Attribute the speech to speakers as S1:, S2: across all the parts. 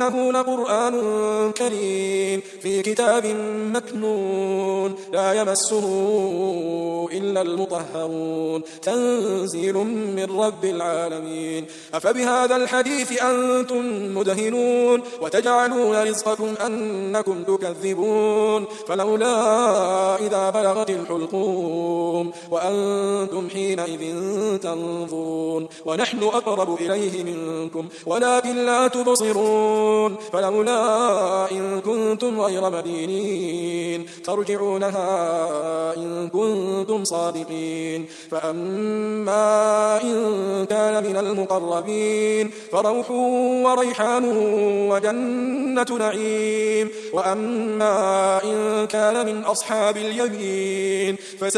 S1: إنه لقرآن كريم في كتاب مكنون لا يمسه إلا المطهرون تنزيل من رب العالمين أفبهذا الحديث أنتم مدهنون وتجعلون رزقكم أنكم تكذبون فلولا إذا بلغت الحلقوم وأنتم حينئذ تنظرون ونحن أقرب إليه منكم ولكن لا تبصرون فلولا إن كنتم غير مدينين ترجعونها إن كنتم صادقين فأما إن كان من المقربين فروح وريحان وجنة نعيم وأما إن كان من أصحاب اليمين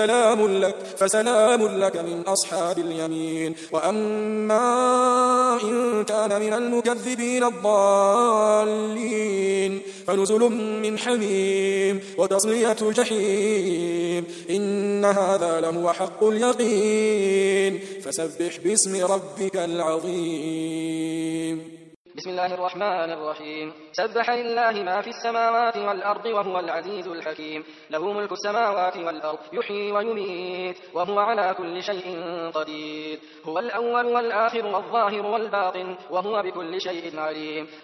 S1: فسلام لك من أصحاب اليمين وأما إن كان من المكذبين الضالين فنزل من حميم وتصلية جحيم إن هذا لهو حق اليقين فسبح باسم ربك العظيم
S2: بسم الله الرحمن الرحيم سبح لله ما في السماوات والأرض وهو العزيز الحكيم له ملك السماوات والأرض يحيي ويميت وهو على كل شيء قدير هو الأول والآخر والظاهر والباطن وهو بكل شيء عليم